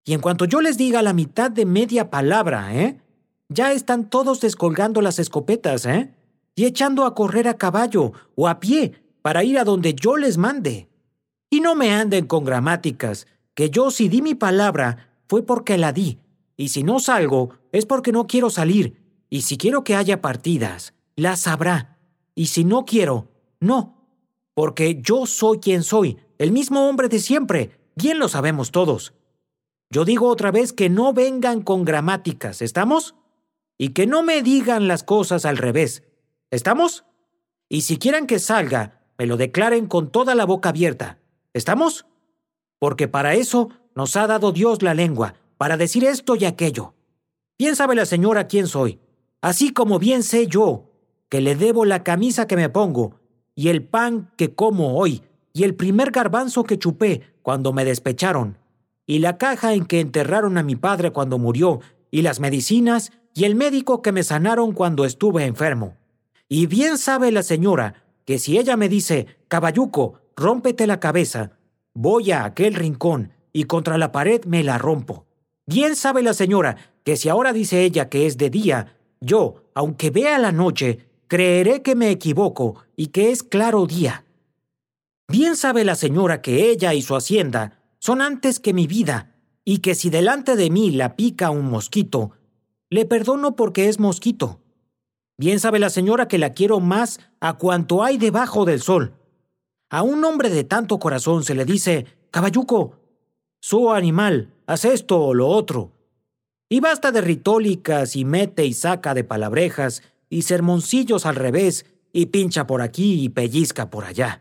Y en cuanto yo les diga la mitad de media palabra, ya están todos descolgando las escopetas, y echando a correr a caballo o a pie para ir a donde yo les mande. Y no me anden con gramáticas, que yo si di mi palabra fue porque la di, y si no salgo es porque no quiero salir, y si quiero que haya partidas, las habrá, y si no quiero, no, porque yo soy quien soy, el mismo hombre de siempre, bien lo sabemos todos. Yo digo otra vez que no vengan con gramáticas, ¿estamos? Y que no me digan las cosas al revés, ¿estamos? Y si quieren que salga, me lo declaren con toda la boca abierta, ¿estamos? Porque para eso nos ha dado Dios la lengua, para decir esto y aquello. Bien sabe la señora quién soy, así como bien sé yo, que le debo la camisa que me pongo, y el pan que como hoy, y el primer garbanzo que chupé cuando me despecharon, y la caja en que enterraron a mi padre cuando murió, y las medicinas, y el médico que me sanaron cuando estuve enfermo. Y bien sabe la señora que si ella me dice, caballuco, rómpete la cabeza, voy a aquel rincón y contra la pared me la rompo. Bien sabe la señora que si ahora dice ella que es de día, yo, aunque vea la noche, creeré que me equivoco y que es claro día. Bien sabe la señora que ella y su hacienda son antes que mi vida, y que si delante de mí la pica un mosquito, le perdono porque es mosquito. Bien sabe la señora que la quiero más a cuanto hay debajo del sol. A un hombre de tanto corazón se le dice, caballuco, su animal, haz esto o lo otro. Y basta de ritólicas y mete y saca de palabrejas y sermoncillos al revés y pincha por aquí y pellizca por allá.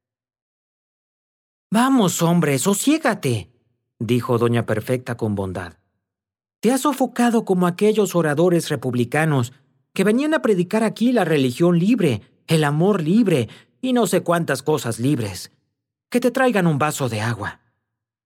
Vamos, hombre, sosiégate, dijo doña Perfecta con bondad. Te has sofocado como aquellos oradores republicanos que venían a predicar aquí la religión libre, el amor libre y no sé cuántas cosas libres. Que te traigan un vaso de agua.